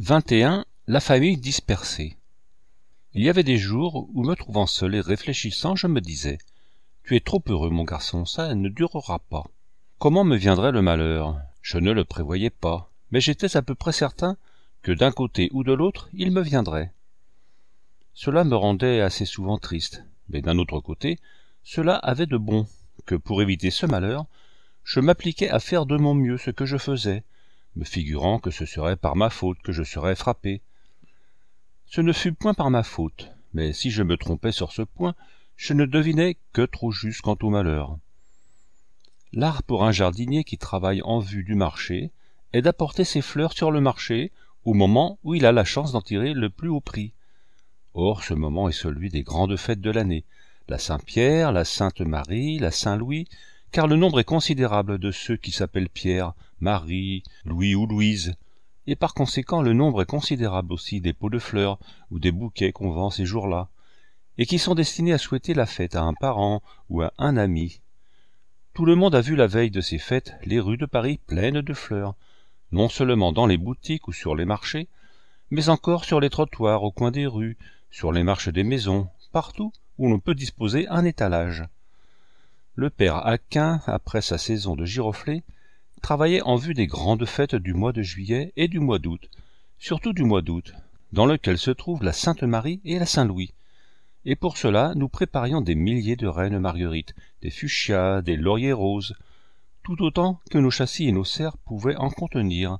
21. La famille dispersée. Il y avait des jours où, me trouvant seul et réfléchissant, je me disais « Tu es trop heureux, mon garçon, ça ne durera pas. » Comment me viendrait le malheur? Je ne le prévoyais pas, mais j'étais à peu près certain que d'un côté ou de l'autre, il me viendrait. Cela me rendait assez souvent triste, mais d'un autre côté, cela avait de bon, que pour éviter ce malheur, je m'appliquais à faire de mon mieux ce que je faisais, me figurant que ce serait par ma faute que je serais frappé. Ce ne fut point par ma faute, mais si je me trompais sur ce point, je ne devinais que trop juste quant au malheur. L'art pour un jardinier qui travaille en vue du marché est d'apporter ses fleurs sur le marché au moment où il a la chance d'en tirer le plus haut prix. Or, ce moment est celui des grandes fêtes de l'année, la Saint-Pierre, la Sainte-Marie, la Saint-Louis, car le nombre est considérable de ceux qui s'appellent Pierre, Marie, Louis ou Louise, et par conséquent le nombre est considérable aussi des pots de fleurs ou des bouquets qu'on vend ces jours-là, et qui sont destinés à souhaiter la fête à un parent ou à un ami. Tout le monde a vu la veille de ces fêtes les rues de Paris pleines de fleurs, non seulement dans les boutiques ou sur les marchés, mais encore sur les trottoirs au coin des rues, sur les marches des maisons, partout où l'on peut disposer un étalage. Le père Aquin, après sa saison de giroflées, travaillait en vue des grandes fêtes du mois de juillet et du mois d'août, surtout du mois d'août, dans lequel se trouvent la Sainte-Marie et la Saint-Louis. Et pour cela, nous préparions des milliers de reines marguerites, des fuchsias, des lauriers roses, tout autant que nos châssis et nos serres pouvaient en contenir.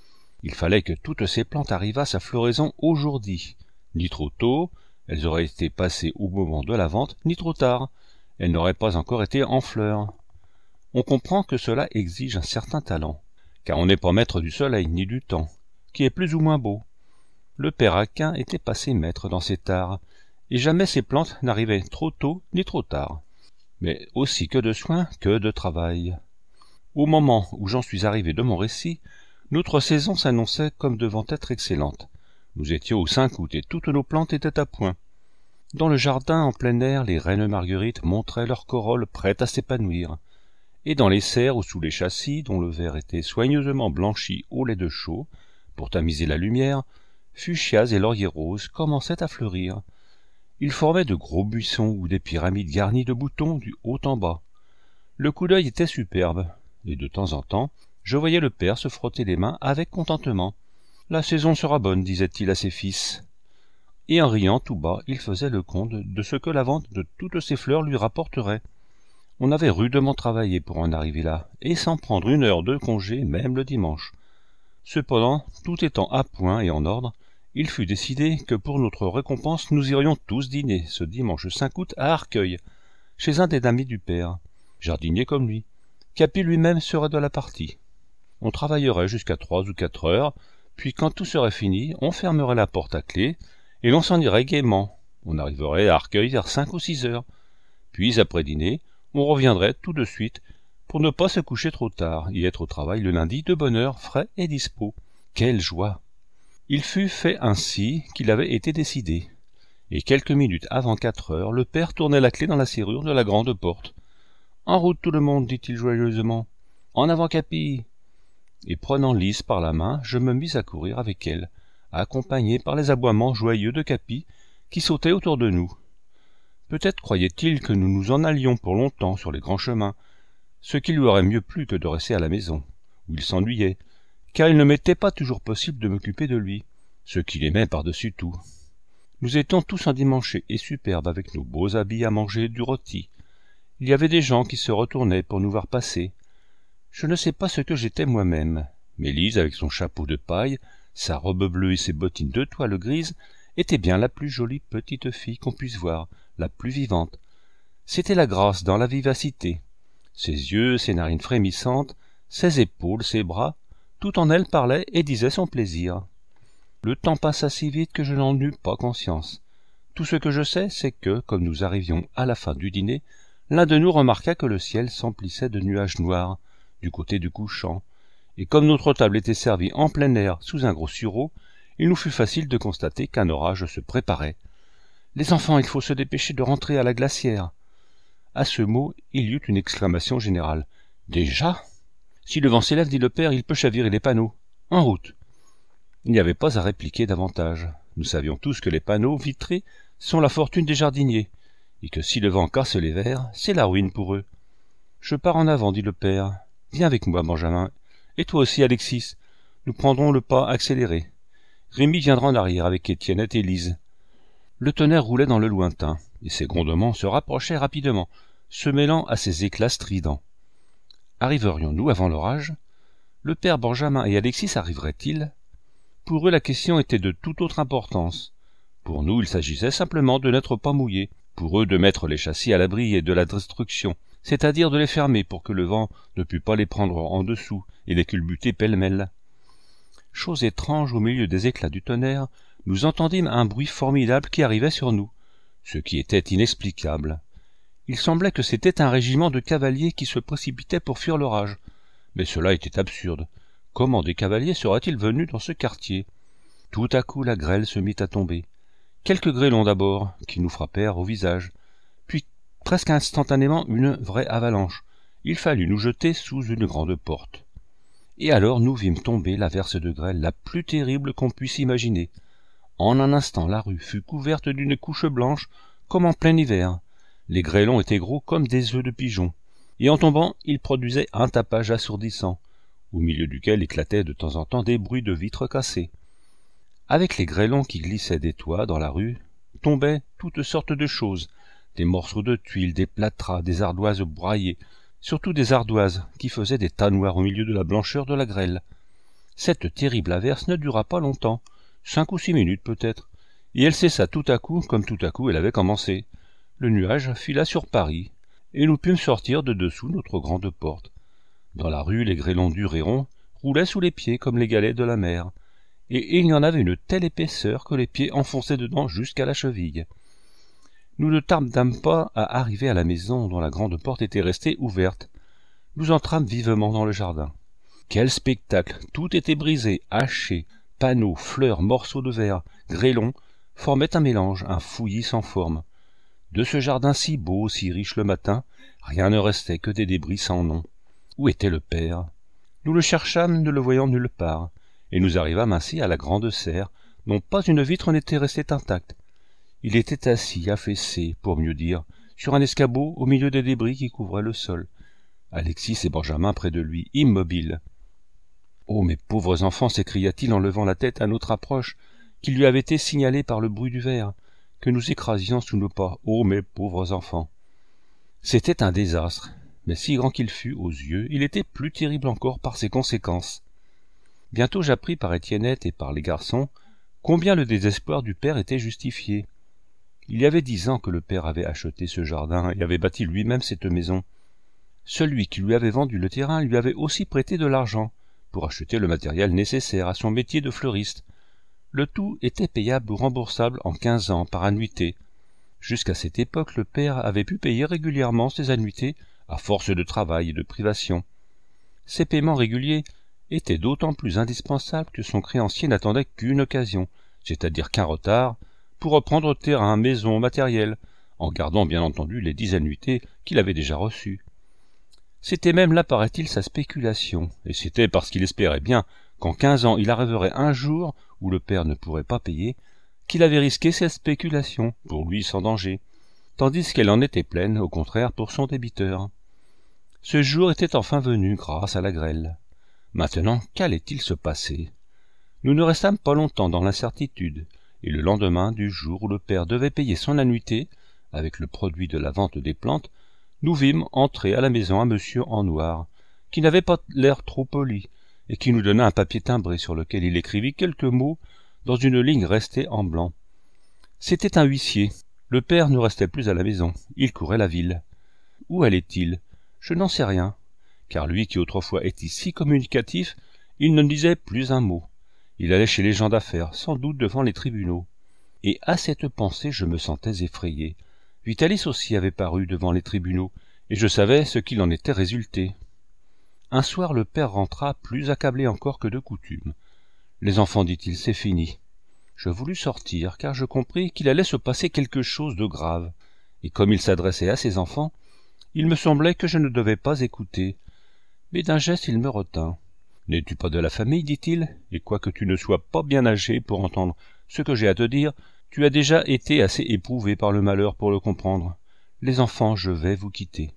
Il fallait que toutes ces plantes arrivassent à floraison au jour dit, ni trop tôt, elles auraient été passées au moment de la vente, ni trop tard, elles n'auraient pas encore été en fleurs. On comprend que cela exige un certain talent, car on n'est pas maître du soleil ni du temps, qui est plus ou moins beau. Le père Aquin était passé maître dans cet art, et jamais ces plantes n'arrivaient trop tôt ni trop tard. Mais aussi que de soins que de travail. Au moment où j'en suis arrivé de mon récit, notre saison s'annonçait comme devant être excellente. Nous étions au 5 août et toutes nos plantes étaient à point. Dans le jardin en plein air, les reines marguerites montraient leurs corolles prêtes à s'épanouir. Et dans les serres ou sous les châssis, dont le verre était soigneusement blanchi au lait de chaux, pour tamiser la lumière, fuchsias et lauriers roses commençaient à fleurir. Ils formaient de gros buissons ou des pyramides garnies de boutons du haut en bas. Le coup d'œil était superbe, et de temps en temps, je voyais le père se frotter les mains avec contentement. « La saison sera bonne, disait-il à ses fils. » Et en riant tout bas, il faisait le compte de ce que la vente de toutes ces fleurs lui rapporterait. On avait rudement travaillé pour en arriver là, et sans prendre une heure de congé, même le dimanche. Cependant, tout étant à point et en ordre, il fut décidé que pour notre récompense nous irions tous dîner ce dimanche 5 août à Arcueil, chez un des amis du père, jardinier comme lui. Capi lui-même serait de la partie. On travaillerait jusqu'à 3 ou 4 heures, puis quand tout serait fini, on fermerait la porte à clé, et l'on s'en irait gaiement. On arriverait à Arcueil vers 5 ou 6 heures. Puis, après dîner, on reviendrait tout de suite pour ne pas se coucher trop tard et être au travail le lundi de bonne heure, frais et dispos. Quelle joie! Il fut fait ainsi qu'il avait été décidé. Et quelques minutes avant 4 heures, le père tournait la clé dans la serrure de la grande porte. « En route tout le monde, dit-il joyeusement. En avant Capi !» Et prenant Lise par la main, je me mis à courir avec elle, accompagné par les aboiements joyeux de Capi, qui sautait autour de nous. Peut-être croyait-il que nous nous en allions pour longtemps sur les grands chemins, ce qui lui aurait mieux plu que de rester à la maison, où il s'ennuyait, car il ne m'était pas toujours possible de m'occuper de lui, ce qu'il aimait par-dessus tout. Nous étions tous endimanchés et superbes avec nos beaux habits à manger du rôti. Il y avait des gens qui se retournaient pour nous voir passer. Je ne sais pas ce que j'étais moi-même, mais Lise, avec son chapeau de paille, sa robe bleue et ses bottines de toile grise, était bien la plus jolie petite fille qu'on puisse voir, la plus vivante. C'était la grâce dans la vivacité. Ses yeux, ses narines frémissantes, ses épaules, ses bras, tout en elle parlait et disait son plaisir. Le temps passa si vite que je n'en eus pas conscience. Tout ce que je sais, c'est que, comme nous arrivions à la fin du dîner, l'un de nous remarqua que le ciel s'emplissait de nuages noirs, du côté du couchant, et comme notre table était servie en plein air sous un gros sureau, il nous fut facile de constater qu'un orage se préparait. « Les enfants, il faut se dépêcher de rentrer à la glacière !» À ce mot, il y eut une exclamation générale. « Déjà ?» « Si le vent s'élève, dit le père, il peut chavirer les panneaux. En route !» Il n'y avait pas à répliquer davantage. Nous savions tous que les panneaux vitrés sont la fortune des jardiniers, et que si le vent casse les verres, c'est la ruine pour eux. « Je pars en avant, dit le père. Viens avec moi, Benjamin. Et toi aussi, Alexis. Nous prendrons le pas accéléré. Rémi viendra en arrière avec Étiennette et Lise. » Le tonnerre roulait dans le lointain, et ses grondements se rapprochaient rapidement, se mêlant à ses éclats stridents. Arriverions-nous avant l'orage? Le père Benjamin et Alexis arriveraient-ils? Pour eux, la question était de toute autre importance. Pour nous, il s'agissait simplement de n'être pas mouillés. Pour eux, de mettre les châssis à l'abri et de la destruction, c'est-à-dire de les fermer pour que le vent ne pût pas les prendre en dessous et les culbuter pêle-mêle. Chose étrange, au milieu des éclats du tonnerre, nous entendîmes un bruit formidable qui arrivait sur nous, ce qui était inexplicable. Il semblait que c'était un régiment de cavaliers qui se précipitait pour fuir l'orage. Mais cela était absurde. Comment des cavaliers seraient-ils venus dans ce quartier? Tout à coup la grêle se mit à tomber. Quelques grêlons d'abord, qui nous frappèrent au visage, puis presque instantanément une vraie avalanche. Il fallut nous jeter sous une grande porte. Et alors nous vîmes tomber l'averse de grêle la plus terrible qu'on puisse imaginer. En un instant la rue fut couverte d'une couche blanche comme en plein hiver. Les grêlons étaient gros comme des œufs de pigeon, et en tombant ils produisaient un tapage assourdissant, au milieu duquel éclataient de temps en temps des bruits de vitres cassées. Avec les grêlons qui glissaient des toits dans la rue, tombaient toutes sortes de choses, des morceaux de tuiles, des plâtras, des ardoises broyées, surtout des ardoises qui faisaient des tas noirs au milieu de la blancheur de la grêle. Cette terrible averse ne dura pas longtemps, 5 ou 6 minutes peut-être, et elle cessa tout à coup comme tout à coup elle avait commencé. Le nuage fila sur Paris, et nous pûmes sortir de dessous notre grande porte. Dans la rue, les grêlons durs et ronds roulaient sous les pieds comme les galets de la mer, et il y en avait une telle épaisseur que les pieds enfonçaient dedans jusqu'à la cheville. Nous ne tardâmes pas à arriver à la maison dont la grande porte était restée ouverte. Nous entrâmes vivement dans le jardin. Quel spectacle! Tout était brisé, haché, panneaux, fleurs, morceaux de verre, grêlons, formaient un mélange, un fouillis sans forme. De ce jardin si beau, si riche le matin, rien ne restait que des débris sans nom. Où était le père? Nous le cherchâmes, ne le voyant nulle part, et nous arrivâmes ainsi à la grande serre, dont pas une vitre n'était restée intacte. Il était assis, affaissé, pour mieux dire, sur un escabeau au milieu des débris qui couvraient le sol. Alexis et Benjamin près de lui, immobiles. « Oh, mes pauvres enfants !» s'écria-t-il en levant la tête à notre approche, qui lui avait été signalée par le bruit du verre, que nous écrasions sous nos pas. « Oh, mes pauvres enfants !» C'était un désastre, mais si grand qu'il fût aux yeux, il était plus terrible encore par ses conséquences. Bientôt j'appris par Étiennette et par les garçons combien le désespoir du père était justifié. Il y avait 10 ans que le père avait acheté ce jardin et avait bâti lui-même cette maison. Celui qui lui avait vendu le terrain lui avait aussi prêté de l'argent pour acheter le matériel nécessaire à son métier de fleuriste. Le tout était payable ou remboursable en 15 ans par annuité. Jusqu'à cette époque, le père avait pu payer régulièrement ses annuités à force de travail et de privation. Ces paiements réguliers étaient d'autant plus indispensables que son créancier n'attendait qu'une occasion, c'est-à-dire qu'un retard, pour reprendre terrain, maison, matériel, en gardant bien entendu les 10 annuités qu'il avait déjà reçues. C'était même là, paraît-il, sa spéculation, et c'était parce qu'il espérait bien qu'en 15 ans il arriverait un jour où le père ne pourrait pas payer, qu'il avait risqué cette spéculation, pour lui sans danger, tandis qu'elle en était pleine, au contraire, pour son débiteur. Ce jour était enfin venu grâce à la grêle. Maintenant, qu'allait-il se passer? Nous ne restâmes pas longtemps dans l'incertitude, et le lendemain du jour où le père devait payer son annuité, avec le produit de la vente des plantes, nous vîmes entrer à la maison un monsieur en noir, qui n'avait pas l'air trop poli, et qui nous donna un papier timbré sur lequel il écrivit quelques mots dans une ligne restée en blanc. C'était un huissier. Le père ne restait plus à la maison, il courait la ville. Où allait-il? Je n'en sais rien, car lui qui autrefois était si communicatif, il ne disait plus un mot. Il allait chez les gens d'affaires, sans doute devant les tribunaux. Et à cette pensée je me sentais effrayé. Vitalis aussi avait paru devant les tribunaux, et je savais ce qu'il en était résulté. Un soir le père rentra plus accablé encore que de coutume. « Les enfants, dit-il, c'est fini. » Je voulus sortir, car je compris qu'il allait se passer quelque chose de grave, et comme il s'adressait à ses enfants, il me semblait que je ne devais pas écouter. Mais d'un geste il me retint. N'es-tu pas de la famille, dit-il, et quoique tu ne sois pas bien âgé pour entendre ce que j'ai à te dire, tu as déjà été assez éprouvé par le malheur pour le comprendre. Les enfants, je vais vous quitter.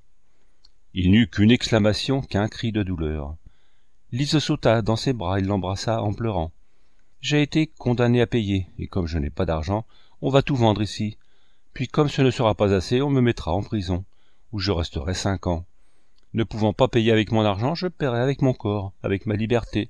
Il n'eut qu'une exclamation, qu'un cri de douleur. Lise sauta dans ses bras, il l'embrassa en pleurant. J'ai été condamné à payer, et comme je n'ai pas d'argent, on va tout vendre ici. Puis comme ce ne sera pas assez, on me mettra en prison, où je resterai 5 ans. Ne pouvant pas payer avec mon argent, je paierai avec mon corps, avec ma liberté.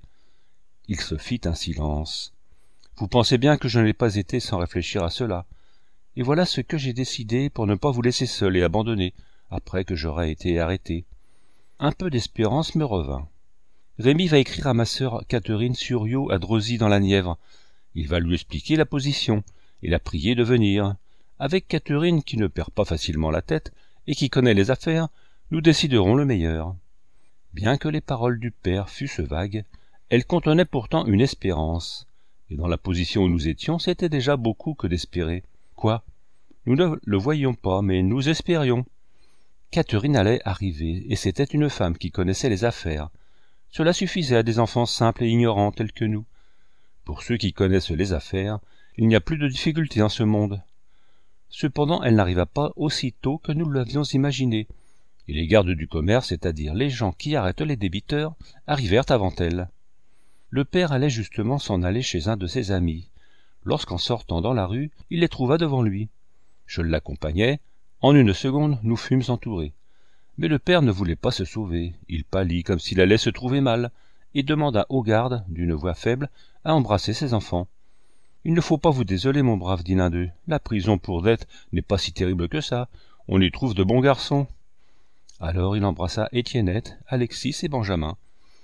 Il se fit un silence. Vous pensez bien que je n'ai pas été sans réfléchir à cela. Et voilà ce que j'ai décidé pour ne pas vous laisser seul et abandonné, après que j'aurai été arrêté. Un peu d'espérance me revint. Rémi va écrire à ma sœur Catherine Suriot à Drosy dans la Nièvre. Il va lui expliquer la position et la prier de venir. Avec Catherine, qui ne perd pas facilement la tête et qui connaît les affaires, nous déciderons le meilleur. Bien que les paroles du père fussent vagues, elles contenaient pourtant une espérance, et dans la position où nous étions, c'était déjà beaucoup que d'espérer. Quoi? Nous ne le voyions pas, mais nous espérions. Catherine allait arriver, et c'était une femme qui connaissait les affaires. Cela suffisait à des enfants simples et ignorants tels que nous. Pour ceux qui connaissent les affaires, il n'y a plus de difficulté en ce monde. Cependant, elle n'arriva pas aussitôt que nous l'avions imaginé, et les gardes du commerce, c'est-à-dire les gens qui arrêtent les débiteurs, arrivèrent avant elle. Le père allait justement s'en aller chez un de ses amis, lorsqu'en sortant dans la rue, il les trouva devant lui. Je l'accompagnai. En une seconde, nous fûmes entourés. Mais le père ne voulait pas se sauver. Il pâlit comme s'il allait se trouver mal, et demanda au garde, d'une voix faible, à embrasser ses enfants. « Il ne faut pas vous désoler, mon brave, dit l'un d'eux. La prison pour dette n'est pas si terrible que ça. On y trouve de bons garçons. » Alors il embrassa Étiennette, Alexis et Benjamin.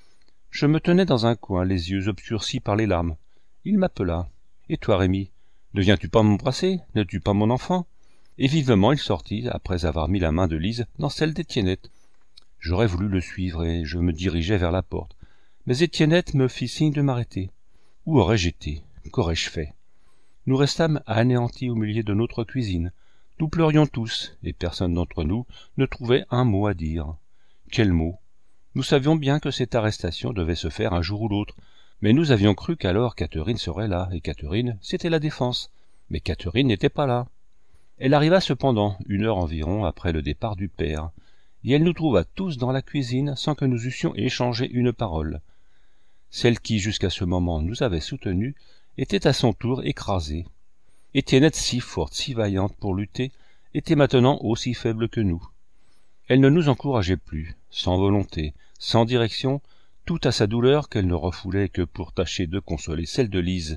Je me tenais dans un coin, les yeux obscurcis par les larmes. Il m'appela. « Et toi, Rémi, ne viens-tu pas m'embrasser? N'es-tu pas mon enfant ?» Et vivement il sortit, après avoir mis la main de Lise dans celle d'Étiennette. J'aurais voulu le suivre, et je me dirigeais vers la porte. Mais Étiennette me fit signe de m'arrêter. Où aurais-je été? Qu'aurais-je fait? Nous restâmes anéantis au milieu de notre cuisine. Nous pleurions tous, et personne d'entre nous ne trouvait un mot à dire. Quel mot? Nous savions bien que cette arrestation devait se faire un jour ou l'autre, mais nous avions cru qu'alors Catherine serait là, et Catherine, c'était la défense. Mais Catherine n'était pas là. Elle arriva cependant 1 heure environ après le départ du père, et elle nous trouva tous dans la cuisine sans que nous eussions échangé une parole. Celle qui, jusqu'à ce moment, nous avait soutenus, était à son tour écrasée. Étiennette, si forte, si vaillante pour lutter, était maintenant aussi faible que nous. Elle ne nous encourageait plus, sans volonté, sans direction, tout à sa douleur qu'elle ne refoulait que pour tâcher de consoler celle de Lise.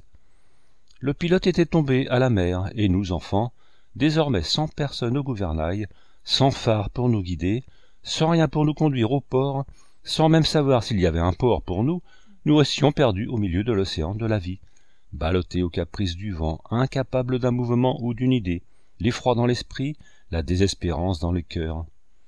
Le pilote était tombé à la mer, et nous, enfants, désormais sans personne au gouvernail, sans phare pour nous guider, sans rien pour nous conduire au port, sans même savoir s'il y avait un port pour nous, nous restions perdus au milieu de l'océan de la vie, ballottés aux caprices du vent, incapables d'un mouvement ou d'une idée, l'effroi dans l'esprit, la désespérance dans le cœur.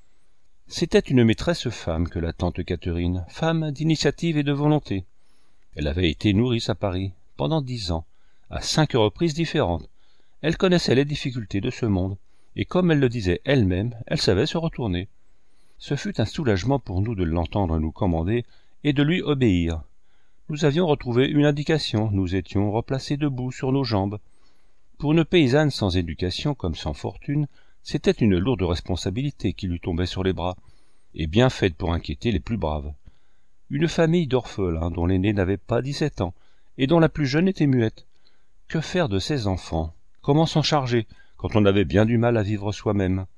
C'était une maîtresse femme que la tante Catherine, femme d'initiative et de volonté. Elle avait été nourrice à Paris pendant 10 ans, à 5 reprises différentes. Elle connaissait les difficultés de ce monde, et comme elle le disait elle-même, elle savait se retourner. Ce fut un soulagement pour nous de l'entendre nous commander et de lui obéir. Nous avions retrouvé une indication, nous étions replacés debout sur nos jambes. Pour une paysanne sans éducation comme sans fortune, c'était une lourde responsabilité qui lui tombait sur les bras, et bien faite pour inquiéter les plus braves. Une famille d'orphelins dont l'aîné n'avait pas 17 ans, et dont la plus jeune était muette. Que faire de ces enfants? Comment s'en charger, quand on avait bien du mal à vivre soi-même?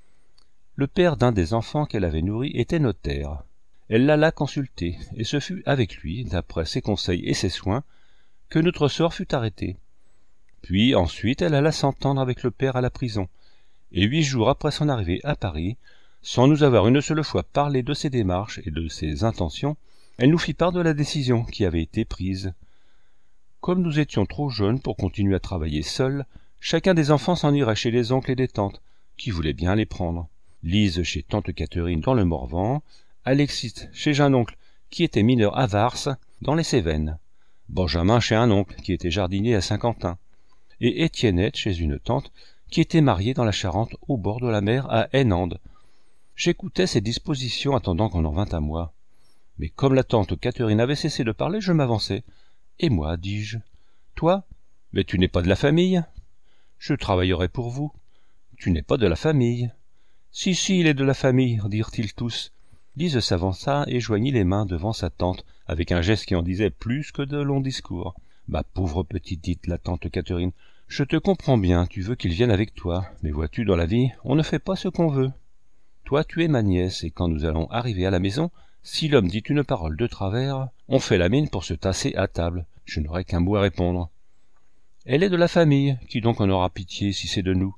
Le père d'un des enfants qu'elle avait nourris était notaire. Elle l'alla consulter, et ce fut avec lui, d'après ses conseils et ses soins, que notre sort fut arrêté. Puis ensuite elle alla s'entendre avec le père à la prison, et 8 jours après son arrivée à Paris, sans nous avoir une seule fois parlé de ses démarches et de ses intentions, elle nous fit part de la décision qui avait été prise. Comme nous étions trop jeunes pour continuer à travailler seuls, chacun des enfants s'en irait chez les oncles et les tantes, qui voulaient bien les prendre. Lise chez tante Catherine dans le Morvan, Alexis chez un oncle qui était mineur à Vars, dans les Cévennes, Benjamin chez un oncle qui était jardinier à Saint-Quentin, et Étiennette chez une tante qui était mariée dans la Charente au bord de la mer à Hennande. J'écoutais ces dispositions attendant qu'on en vînt à moi. Mais comme la tante Catherine avait cessé de parler, je m'avançai. « Et moi, dis-je. Toi? Mais tu n'es pas de la famille. Je travaillerai pour vous. Tu n'es pas de la famille. Si, il est de la famille, dirent-ils tous. » Lise s'avança et joignit les mains devant sa tante, avec un geste qui en disait plus que de longs discours. « Ma pauvre petite, dit la tante Catherine, je te comprends bien, tu veux qu'il vienne avec toi, mais vois-tu, dans la vie, on ne fait pas ce qu'on veut. Toi, tu es ma nièce, et quand nous allons arriver à la maison, si l'homme dit une parole de travers, on fait la mine pour se tasser à table. Je n'aurai qu'un mot à répondre. Elle est de la famille, qui donc en aura pitié si c'est de nous?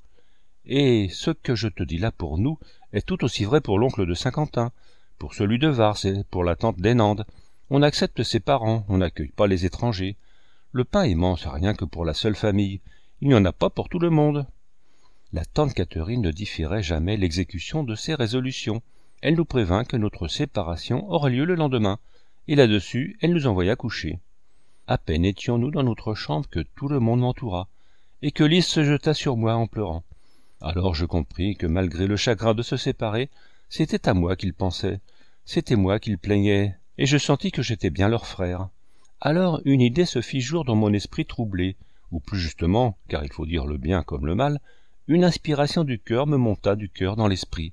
Et ce que je te dis là pour nous est tout aussi vrai pour l'oncle de Saint-Quentin, pour celui de Vars et pour la tante d'Hénande. On accepte ses parents, on n'accueille pas les étrangers. Le pain aimant, c'est rien que pour la seule famille. Il n'y en a pas pour tout le monde. » La tante Catherine ne différait jamais l'exécution de ses résolutions. Elle nous prévint que notre séparation aurait lieu le lendemain, et là-dessus, elle nous envoya coucher. À peine étions-nous dans notre chambre que tout le monde m'entoura, et que Lise se jeta sur moi en pleurant. Alors je compris que malgré le chagrin de se séparer, c'était à moi qu'ils pensaient, c'était moi qu'ils plaignaient, et je sentis que j'étais bien leur frère. Alors une idée se fit jour dans mon esprit troublé, ou plus justement, car il faut dire le bien comme le mal, une inspiration du cœur me monta du cœur dans l'esprit.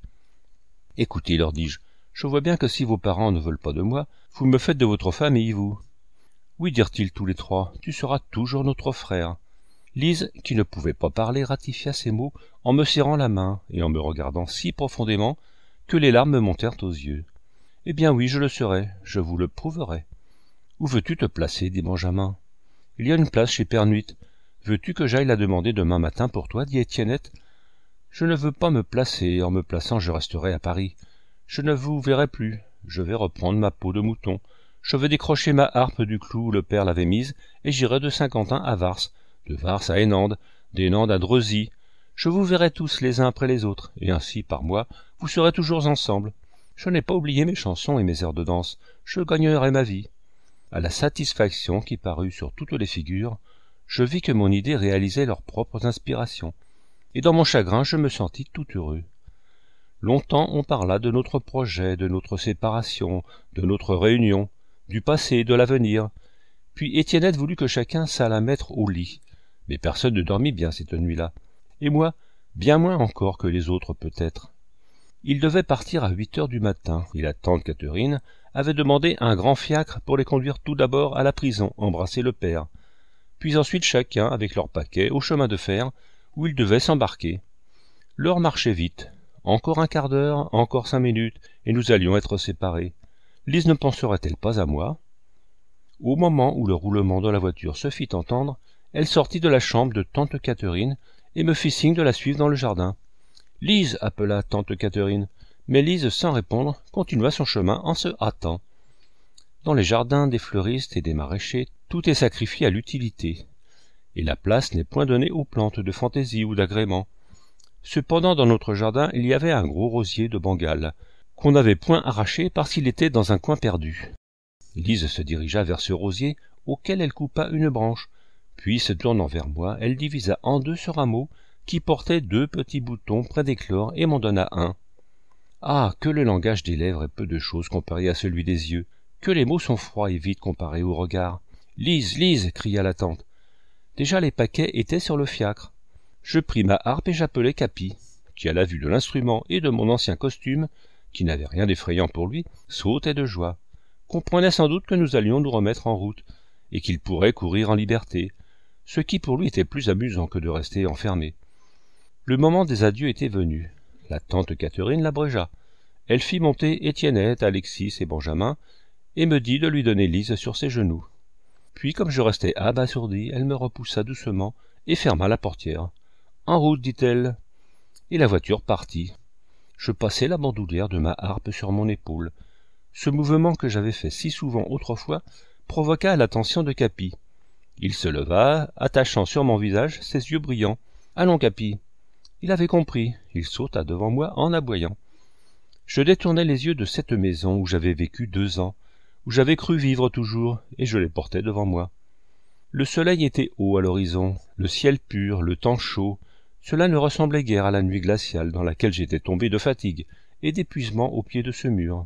« Écoutez, leur dis-je, je vois bien que si vos parents ne veulent pas de moi, vous me faites de votre famille, vous. »« Oui, dirent-ils tous les trois, tu seras toujours notre frère. » Lise, qui ne pouvait pas parler, ratifia ces mots en me serrant la main et en me regardant si profondément que les larmes me montèrent aux yeux. « Eh bien oui, je le serai, je vous le prouverai. »« Où veux-tu te placer, dit Benjamin. »« Il y a une place chez Père Nuit. Veux-tu que j'aille la demander demain matin pour toi, dit Étiennette. Je ne veux pas me placer, en me plaçant je resterai à Paris. Je ne vous verrai plus, je vais reprendre ma peau de mouton. Je vais décrocher ma harpe du clou où le père l'avait mise, et j'irai de Saint-Quentin à Vars, de Vars à Hénande, d'Hénande à Dreuzy. Je vous verrai tous les uns après les autres, et ainsi, par moi, vous serez toujours ensemble. Je n'ai pas oublié mes chansons et mes airs de danse, je gagnerai ma vie. » À la satisfaction qui parut sur toutes les figures, je vis que mon idée réalisait leurs propres inspirations, et dans mon chagrin je me sentis tout heureux. Longtemps on parla de notre projet, de notre séparation, de notre réunion, du passé, de l'avenir. Puis Étiennette voulut que chacun s'allât mettre au lit, mais personne ne dormit bien cette nuit-là, et moi, bien moins encore que les autres peut-être. Ils devaient partir à 8 heures du matin, et la tante Catherine avait demandé un grand fiacre pour les conduire tout d'abord à la prison, embrasser le père, puis ensuite chacun, avec leur paquet, au chemin de fer, où ils devaient s'embarquer. L'heure marchait vite. Encore un quart d'heure, encore 5 minutes, et nous allions être séparés. Lise ne penserait-elle pas à moi? Au moment où le roulement de la voiture se fit entendre, elle sortit de la chambre de tante Catherine et me fit signe de la suivre dans le jardin. « Lise » appela tante Catherine, mais Lise, sans répondre, continua son chemin en se hâtant. Dans les jardins des fleuristes et des maraîchers, tout est sacrifié à l'utilité, et la place n'est point donnée aux plantes de fantaisie ou d'agrément. Cependant, dans notre jardin, il y avait un gros rosier de Bengale, qu'on n'avait point arraché parce qu'il était dans un coin perdu. Lise se dirigea vers ce rosier, auquel elle coupa une branche, puis, se tournant vers moi, elle divisa en deux ce rameau, qui portait 2 petits boutons près d'éclore, et m'en donna un. Ah, que le langage des lèvres est peu de chose comparé à celui des yeux, que les mots sont froids et vides comparés au regard. « Lise, Lise » cria la tante. Déjà les paquets étaient sur le fiacre. Je pris ma harpe et j'appelai Capi, qui à la vue de l'instrument et de mon ancien costume, qui n'avait rien d'effrayant pour lui, sautait de joie, comprenait sans doute que nous allions nous remettre en route, et qu'il pourrait courir en liberté, ce qui pour lui était plus amusant que de rester enfermé. Le moment des adieux était venu. La tante Catherine l'abrégea. Elle fit monter Étiennette, Alexis et Benjamin, et me dit de lui donner Lise sur ses genoux. Puis, comme je restais abasourdi, elle me repoussa doucement et ferma la portière. « En route, dit-elle. » Et la voiture partit. Je passai la bandoulière de ma harpe sur mon épaule. Ce mouvement que j'avais fait si souvent autrefois provoqua l'attention de Capi. Il se leva, attachant sur mon visage ses yeux brillants. « Allons, Capi !» Il avait compris. Il sauta devant moi en aboyant. Je détournai les yeux de cette maison où j'avais vécu 2 ans, où j'avais cru vivre toujours, et je les portais devant moi. Le soleil était haut à l'horizon, le ciel pur, le temps chaud. Cela ne ressemblait guère à la nuit glaciale dans laquelle j'étais tombé de fatigue et d'épuisement au pied de ce mur.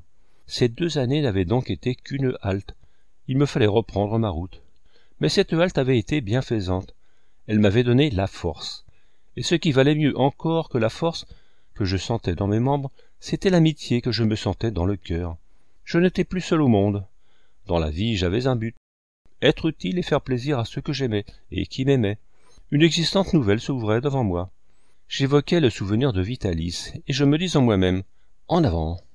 Ces 2 années n'avaient donc été qu'une halte. Il me fallait reprendre ma route. Mais cette halte avait été bienfaisante. Elle m'avait donné la force. Et ce qui valait mieux encore que la force que je sentais dans mes membres, c'était l'amitié que je me sentais dans le cœur. Je n'étais plus seul au monde. Dans la vie, j'avais un but. Être utile et faire plaisir à ceux que j'aimais et qui m'aimaient. Une existence nouvelle s'ouvrait devant moi. J'évoquais le souvenir de Vitalis, et je me dis en moi-même, en avant.